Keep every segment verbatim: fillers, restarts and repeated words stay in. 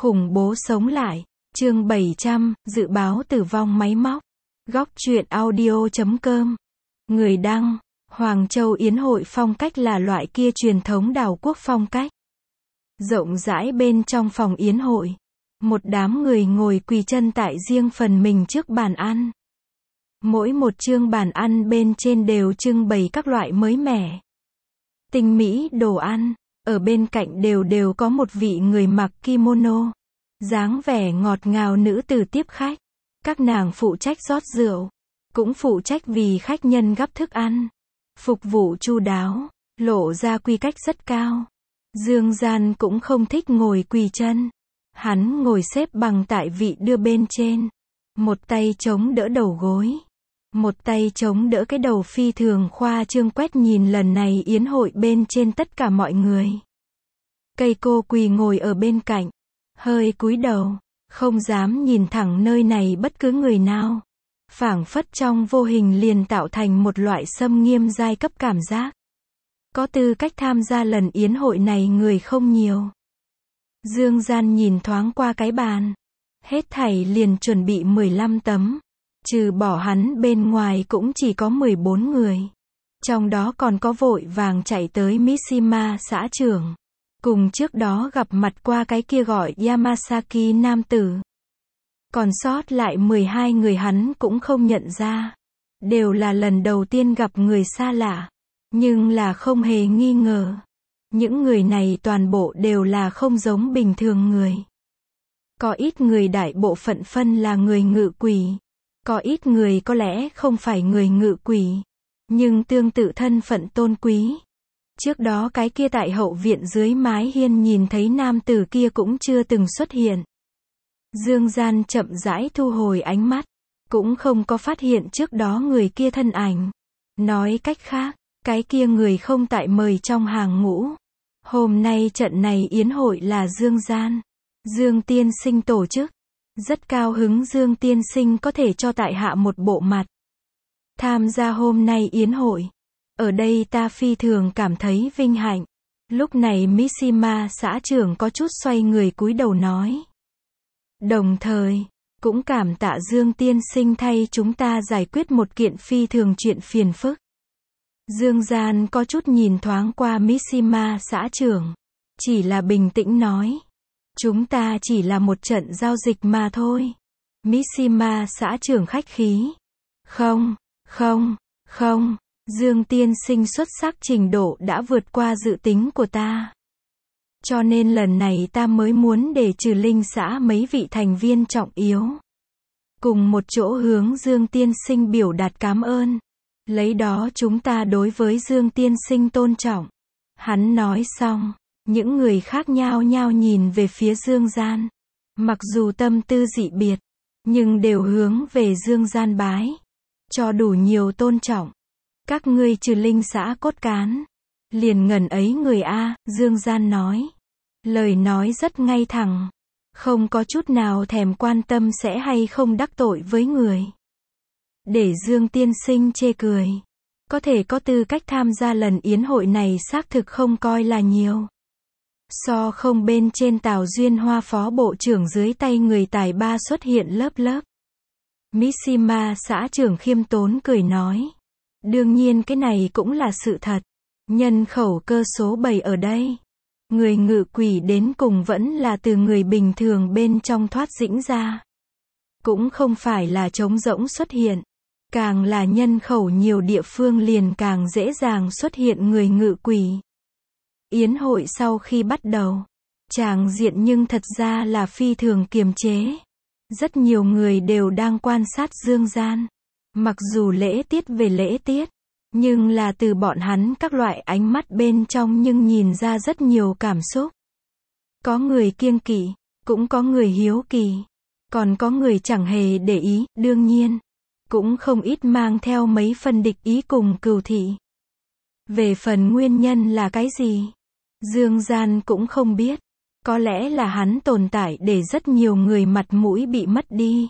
Khủng bố sống lại. Chương bảy trăm, dự báo tử vong máy móc. Góc truyện audio chấm com. Người đăng, Hoàng Châu Yến hội phong cách là loại kia truyền thống đảo quốc phong cách. Rộng rãi bên trong phòng yến hội. Một đám người ngồi quỳ chân tại riêng phần mình trước bàn ăn. Mỗi một chương bàn ăn bên trên đều trưng bày các loại mới mẻ, tinh mỹ đồ ăn. Ở bên cạnh đều đều có một vị người mặc kimono, dáng vẻ ngọt ngào nữ tử tiếp khách. Các nàng phụ trách rót rượu, cũng phụ trách vì khách nhân gắp thức ăn. Phục vụ chu đáo, lộ ra quy cách rất cao. Dương Gian cũng không thích ngồi quỳ chân. Hắn ngồi xếp bằng tại vị đưa bên trên. Một tay chống đỡ đầu gối, một tay chống đỡ cái đầu phi thường khoa trương quét nhìn lần này yến hội bên trên tất cả mọi người. Cây cô quỳ ngồi ở bên cạnh, hơi cúi đầu, không dám nhìn thẳng nơi này bất cứ người nào. Phảng phất trong vô hình liền tạo thành một loại xâm nghiêm giai cấp cảm giác. Có tư cách tham gia lần yến hội này người không nhiều. Dương Gian nhìn thoáng qua cái bàn. Hết thảy liền chuẩn bị mười lăm tấm. Trừ bỏ hắn bên ngoài cũng chỉ có mười bốn người. Trong đó còn có vội vàng chạy tới Mishima xã trưởng. Cùng trước đó gặp mặt qua cái kia gọi Yamasaki nam tử. Còn sót lại mười hai người hắn cũng không nhận ra. Đều là lần đầu tiên gặp người xa lạ. Nhưng là không hề nghi ngờ. Những người này toàn bộ đều là không giống bình thường người. Có ít người đại bộ phận phân là người ngự quỷ. Có ít người có lẽ không phải người ngự quỷ, nhưng tương tự thân phận tôn quý. Trước đó cái kia tại hậu viện dưới mái hiên nhìn thấy nam tử kia cũng chưa từng xuất hiện. Dương Gian chậm rãi thu hồi ánh mắt, cũng không có phát hiện trước đó người kia thân ảnh. Nói cách khác, cái kia người không tại mời trong hàng ngũ. Hôm nay trận này yến hội là Dương Gian, Dương tiên sinh tổ chức. Rất cao hứng Dương tiên sinh có thể cho tại hạ một bộ mặt. Tham gia hôm nay yến hội. Ở đây ta phi thường cảm thấy vinh hạnh. Lúc này Mishima xã trưởng có chút xoay người cúi đầu nói. Đồng thời, cũng cảm tạ Dương tiên sinh thay chúng ta giải quyết một kiện phi thường chuyện phiền phức. Dương Gian có chút nhìn thoáng qua Mishima xã trưởng. Chỉ là bình tĩnh nói. Chúng ta chỉ là một trận giao dịch mà thôi. Mishima xã trưởng khách khí. Không, không, không. Dương tiên sinh xuất sắc trình độ đã vượt qua dự tính của ta. Cho nên lần này ta mới muốn để trừ linh xã mấy vị thành viên trọng yếu. Cùng một chỗ hướng Dương tiên sinh biểu đạt cảm ơn. Lấy đó chúng ta đối với Dương tiên sinh tôn trọng. Hắn nói xong. Những người khác nhao nhao nhìn về phía Dương Gian. Mặc dù tâm tư dị biệt, nhưng đều hướng về Dương Gian bái. Cho đủ nhiều tôn trọng. Các ngươi trừ linh xã cốt cán. Liền ngần ấy người a, Dương Gian nói. Lời nói rất ngay thẳng. Không có chút nào thèm quan tâm sẽ hay không đắc tội với người. Để Dương tiên sinh chê cười. Có thể có tư cách tham gia lần yến hội này xác thực không coi là nhiều. So không bên trên Tào Duyên Hoa phó bộ trưởng dưới tay người tài ba xuất hiện lớp lớp. Mishima xã trưởng khiêm tốn cười nói. Đương nhiên cái này cũng là sự thật. Nhân khẩu cơ số bảy ở đây. Người ngự quỷ đến cùng vẫn là từ người bình thường bên trong thoát dĩnh ra. Cũng không phải là trống rỗng xuất hiện. Càng là nhân khẩu nhiều địa phương liền càng dễ dàng xuất hiện người ngự quỷ. Yến hội sau khi bắt đầu, tràng diện nhưng thật ra là phi thường kiềm chế. Rất nhiều người đều đang quan sát Dương Gian. Mặc dù lễ tiết về lễ tiết, nhưng là từ bọn hắn các loại ánh mắt bên trong nhưng nhìn ra rất nhiều cảm xúc. Có người kiêng kỵ, cũng có người hiếu kỳ, còn có người chẳng hề để ý, đương nhiên. Cũng không ít mang theo mấy phần địch ý cùng cừu thị. Về phần nguyên nhân là cái gì? Dương Gian cũng không biết. Có lẽ là hắn tồn tại để rất nhiều người mặt mũi bị mất đi.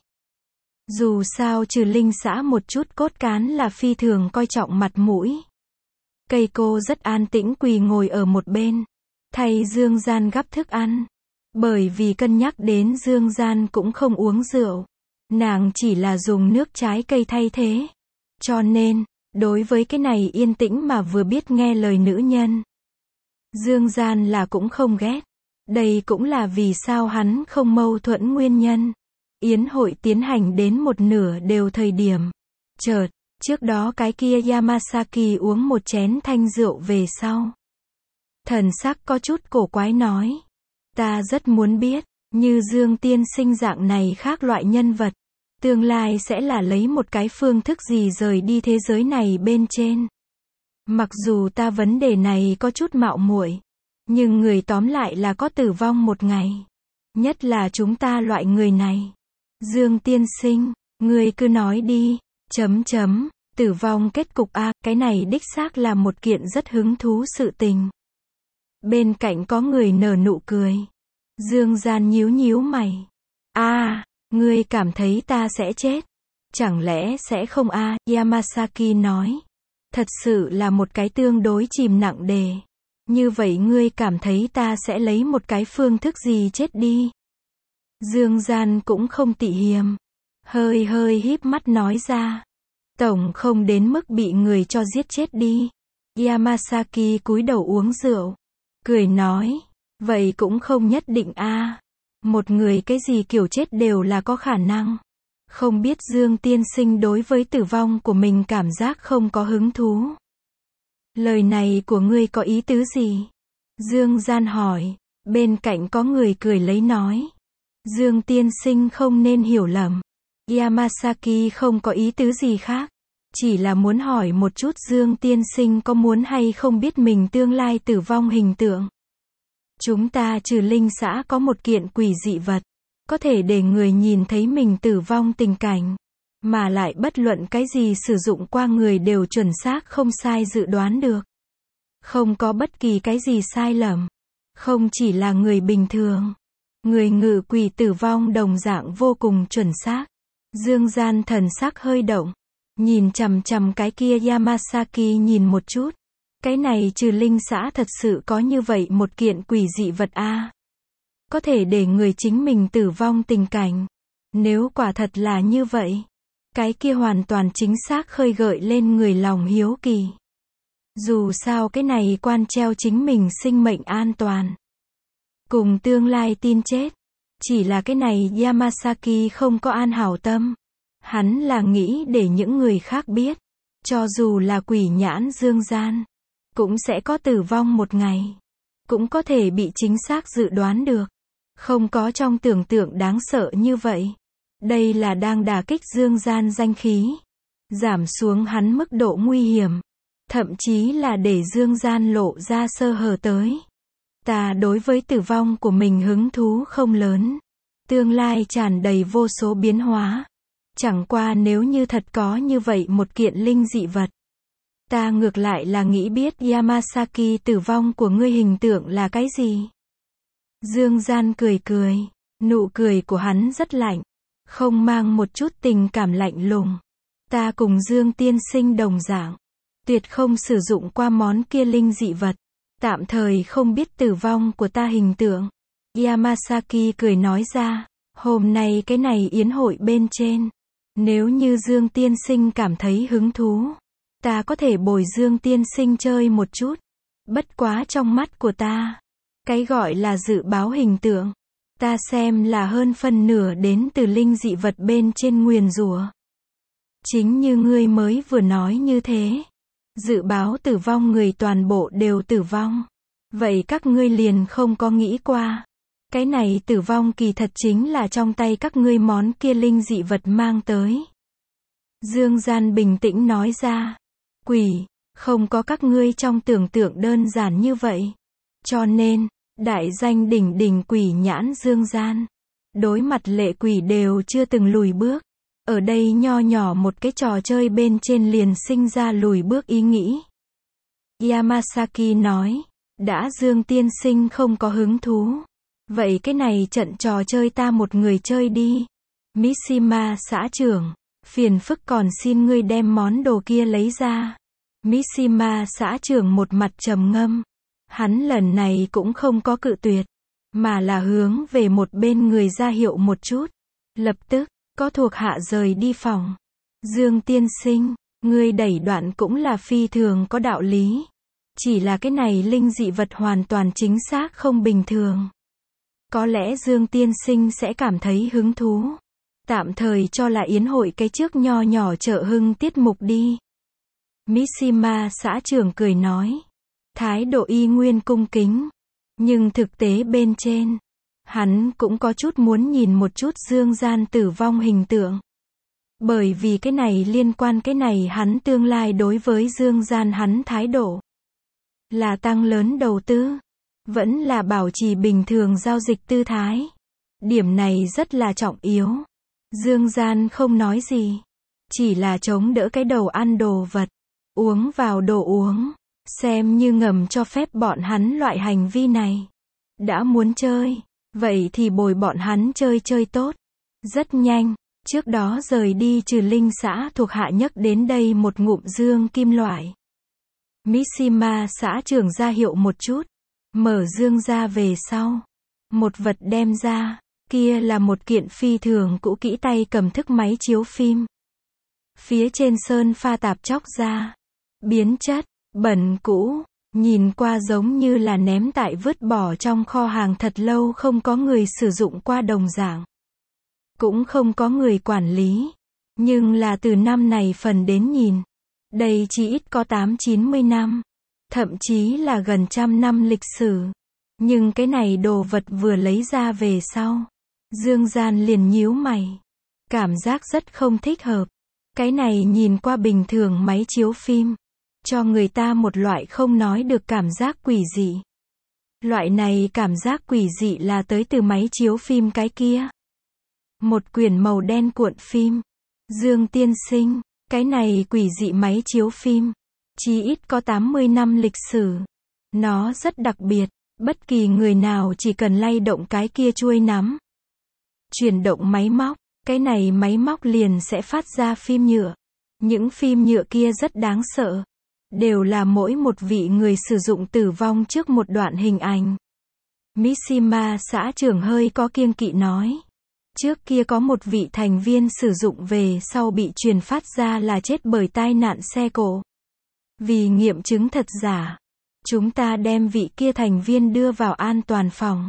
Dù sao trừ linh xã một chút cốt cán là phi thường coi trọng mặt mũi. Cây cô rất an tĩnh quỳ ngồi ở một bên. Thay Dương Gian gắp thức ăn. Bởi vì cân nhắc đến Dương Gian cũng không uống rượu. Nàng chỉ là dùng nước trái cây thay thế. Cho nên, đối với cái này yên tĩnh mà vừa biết nghe lời nữ nhân, Dương Gian là cũng không ghét. Đây cũng là vì sao hắn không mâu thuẫn nguyên nhân. Yến hội tiến hành đến một nửa đều thời điểm. Chợt, trước đó cái kia Yamasaki uống một chén thanh rượu về sau. Thần sắc có chút cổ quái nói. Ta rất muốn biết, như Dương tiên sinh dạng này khác loại nhân vật, tương lai sẽ là lấy một cái phương thức gì rời đi thế giới này bên trên. Mặc dù ta vấn đề này có chút mạo muội, nhưng người tóm lại là có tử vong một ngày. Nhất là chúng ta loại người này. Dương tiên sinh, người cứ nói đi, chấm chấm, tử vong kết cục a, cái này đích xác là một kiện rất hứng thú sự tình. Bên cạnh có người nở nụ cười. Dương Gian nhíu nhíu mày. A, à, ngươi cảm thấy ta sẽ chết? Chẳng lẽ sẽ không a? À? Yamasaki nói. Thật sự là một cái tương đối chìm nặng đề. Như vậy ngươi cảm thấy ta sẽ lấy một cái phương thức gì chết đi? Dương Gian cũng không tị hiềm. Hơi hơi híp mắt nói ra. Tổng không đến mức bị người cho giết chết đi. Yamasaki cúi đầu uống rượu. Cười nói. Vậy cũng không nhất định a. À. Một người cái gì kiểu chết đều là có khả năng. Không biết Dương tiên sinh đối với tử vong của mình cảm giác không có hứng thú. Lời này của ngươi có ý tứ gì? Dương Gian hỏi. Bên cạnh có người cười lấy nói. Dương tiên sinh không nên hiểu lầm. Yamasaki không có ý tứ gì khác. Chỉ là muốn hỏi một chút Dương tiên sinh có muốn hay không biết mình tương lai tử vong hình tượng. Chúng ta trừ linh xã có một kiện quỷ dị vật. Có thể để người nhìn thấy mình tử vong tình cảnh. Mà lại bất luận cái gì sử dụng qua người đều chuẩn xác không sai dự đoán được. Không có bất kỳ cái gì sai lầm. Không chỉ là người bình thường. Người ngự quỷ tử vong đồng dạng vô cùng chuẩn xác. Dương Gian thần sắc hơi động. Nhìn chằm chằm cái kia Yamasaki nhìn một chút. Cái này trừ linh xã thật sự có như vậy một kiện quỷ dị vật a. À. Có thể để người chính mình tử vong tình cảnh. Nếu quả thật là như vậy. Cái kia hoàn toàn chính xác khơi gợi lên người lòng hiếu kỳ. Dù sao cái này quan treo chính mình sinh mệnh an toàn. Cùng tương lai tin chết. Chỉ là cái này Yamasaki không có an hảo tâm. Hắn là nghĩ để những người khác biết. Cho dù là quỷ nhãn Dương Gian. Cũng sẽ có tử vong một ngày. Cũng có thể bị chính xác dự đoán được. Không có trong tưởng tượng đáng sợ như vậy. Đây là đang đả kích Dương Gian danh khí. Giảm xuống hắn mức độ nguy hiểm. Thậm chí là để Dương Gian lộ ra sơ hở tới. Ta đối với tử vong của mình hứng thú không lớn. Tương lai tràn đầy vô số biến hóa. Chẳng qua nếu như thật có như vậy một kiện linh dị vật. Ta ngược lại là nghĩ biết Yamasaki tử vong của ngươi hình tượng là cái gì? Dương Gian cười cười. Nụ cười của hắn rất lạnh. Không mang một chút tình cảm lạnh lùng. Ta cùng Dương tiên sinh đồng dạng. Tuyệt không sử dụng qua món kia linh dị vật. Tạm thời không biết tử vong của ta hình tượng. Yamasaki cười nói ra. Hôm nay cái này yến hội bên trên. Nếu như Dương tiên sinh cảm thấy hứng thú. Ta có thể bồi Dương tiên sinh chơi một chút. Bất quá trong mắt của ta. Cái gọi là dự báo hình tượng. Ta xem là hơn phân nửa đến từ linh dị vật bên trên nguyền rủa. Chính như ngươi mới vừa nói như thế. Dự báo tử vong người toàn bộ đều tử vong. Vậy các ngươi liền không có nghĩ qua. Cái này tử vong kỳ thật chính là trong tay các ngươi món kia linh dị vật mang tới. Dương Gian bình tĩnh nói ra. Quỷ, không có các ngươi trong tưởng tượng đơn giản như vậy. Cho nên, đại danh đỉnh đỉnh quỷ nhãn Dương Gian. Đối mặt lệ quỷ đều chưa từng lùi bước. Ở đây nho nhỏ một cái trò chơi bên trên liền sinh ra lùi bước ý nghĩ. Yamasaki nói, đã Dương tiên sinh không có hứng thú. Vậy cái này trận trò chơi ta một người chơi đi. Mishima xã trưởng, phiền phức còn xin ngươi đem món đồ kia lấy ra. Mishima xã trưởng một mặt trầm ngâm. Hắn lần này cũng không có cự tuyệt. mà là hướng về một bên người ra hiệu một chút. Lập tức, có thuộc hạ rời đi phòng. Dương tiên sinh, ngươi đẩy đoạn cũng là phi thường có đạo lý. Chỉ là cái này linh dị vật hoàn toàn chính xác không bình thường. Có lẽ Dương tiên sinh sẽ cảm thấy hứng thú. Tạm thời cho là yến hội cái trước nho nhỏ chợ hưng tiết mục đi. Mishima xã trưởng cười nói. Thái độ y nguyên cung kính. Nhưng thực tế bên trên, hắn cũng có chút muốn nhìn một chút Dương Gian tử vong hình tượng. Bởi vì cái này liên quan cái này hắn tương lai đối với Dương Gian hắn thái độ. Là tăng lớn đầu tư, vẫn là bảo trì bình thường giao dịch tư thái. Điểm này rất là trọng yếu. Dương Gian không nói gì, chỉ là chống đỡ cái đầu ăn đồ vật, uống vào đồ uống, xem như ngầm cho phép bọn hắn loại hành vi này. Đã muốn chơi, vậy thì bồi bọn hắn chơi chơi tốt. Rất nhanh, trước đó rời đi trừ linh xã thuộc hạ nhấc đến đây một ngụm dương kim loại. Mishima xã trưởng ra hiệu một chút, mở dương ra về sau. Một vật đem ra, kia là một kiện phi thường cũ kỹ tay cầm thức máy chiếu phim. Phía trên sơn pha tạp chóc ra, biến chất, bẩn cũ, nhìn qua giống như là ném tại vứt bỏ trong kho hàng thật lâu không có người sử dụng qua đồng dạng. Cũng không có người quản lý. Nhưng là từ năm này phần đến nhìn, đây chỉ ít có tám chín mươi năm, thậm chí là gần trăm năm lịch sử. Nhưng cái này đồ vật vừa lấy ra về sau, Dương Gian liền nhíu mày. Cảm giác rất không thích hợp. Cái này nhìn qua bình thường máy chiếu phim, cho người ta một loại không nói được cảm giác quỷ dị. Loại này cảm giác quỷ dị là tới từ máy chiếu phim cái kia. Một quyển màu đen cuộn phim. Dương tiên sinh, cái này quỷ dị máy chiếu phim, chí ít có tám mươi năm lịch sử. Nó rất đặc biệt, bất kỳ người nào chỉ cần lay động cái kia chuôi nắm, chuyển động máy móc, cái này máy móc liền sẽ phát ra phim nhựa. Những phim nhựa kia rất đáng sợ. Đều là mỗi một vị người sử dụng tử vong trước một đoạn hình ảnh. Mishima xã trưởng hơi có kiêng kỵ nói. Trước kia có một vị thành viên sử dụng về sau bị truyền phát ra là chết bởi tai nạn xe cộ. Vì nghiệm chứng thật giả, chúng ta đem vị kia thành viên đưa vào an toàn phòng.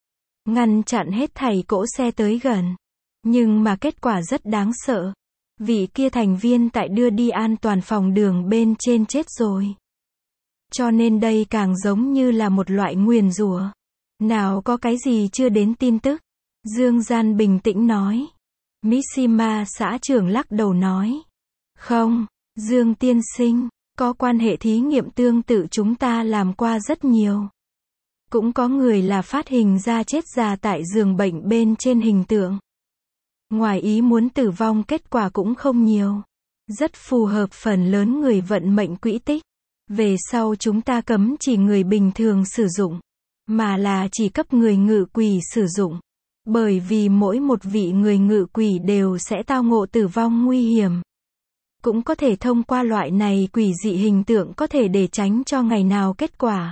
Ngăn chặn hết thảy cỗ xe tới gần. Nhưng mà kết quả rất đáng sợ. Vị kia thành viên tại đưa đi an toàn phòng đường bên trên chết rồi. Cho nên đây càng giống như là một loại nguyền rủa. Nào có cái gì chưa đến tin tức. Dương Gian bình tĩnh nói. Mishima xã trưởng lắc đầu nói. Không, Dương tiên sinh, có quan hệ thí nghiệm tương tự chúng ta làm qua rất nhiều. Cũng có người là phát hình ra chết già tại giường bệnh bên trên hình tượng. Ngoài ý muốn tử vong kết quả cũng không nhiều. Rất phù hợp phần lớn người vận mệnh quỹ tích. Về sau chúng ta cấm chỉ người bình thường sử dụng, mà là chỉ cấp người ngự quỷ sử dụng. Bởi vì mỗi một vị người ngự quỷ đều sẽ tao ngộ tử vong nguy hiểm. Cũng có thể thông qua loại này quỷ dị hình tượng có thể để tránh cho ngày nào kết quả.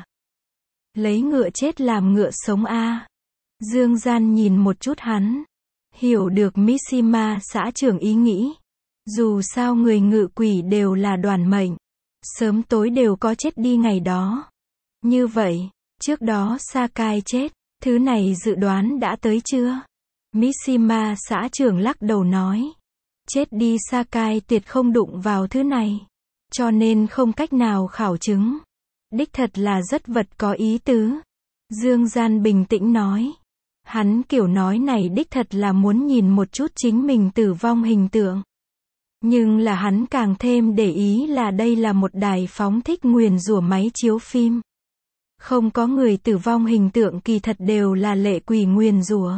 Lấy ngựa chết làm ngựa sống a. Dương Gian nhìn một chút hắn. Hiểu được Mishima xã trưởng ý nghĩ. Dù sao người ngự quỷ đều là đoàn mệnh. Sớm tối đều có chết đi ngày đó. Như vậy, trước đó Sakai chết, thứ này dự đoán đã tới chưa? Mishima xã trưởng lắc đầu nói. Chết đi Sakai tuyệt không đụng vào thứ này. Cho nên không cách nào khảo chứng. Đích thật là rất vật có ý tứ. Dương Gian bình tĩnh nói. Hắn kiểu nói này đích thật là muốn nhìn một chút chính mình tử vong hình tượng. Nhưng là hắn càng thêm để ý là đây là một đài phóng thích nguyền rủa máy chiếu phim. Không có người tử vong hình tượng kỳ thật đều là lệ quỷ nguyền rủa.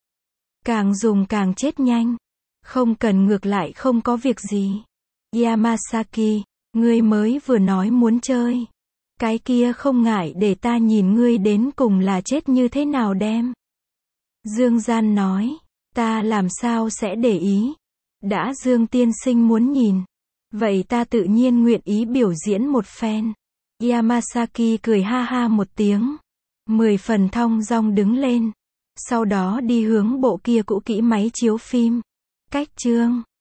Càng dùng càng chết nhanh. Không cần ngược lại không có việc gì. Yamasaki, ngươi mới vừa nói muốn chơi. Cái kia không ngại để ta nhìn ngươi đến cùng là chết như thế nào đem. Dương Gian nói, ta làm sao sẽ để ý. Đã Dương tiên sinh muốn nhìn. Vậy ta tự nhiên nguyện ý biểu diễn một phen. Yamasaki cười ha ha một tiếng. Mười phần thong dong đứng lên. Sau đó đi hướng bộ kia cũ kỹ máy chiếu phim. Cách chương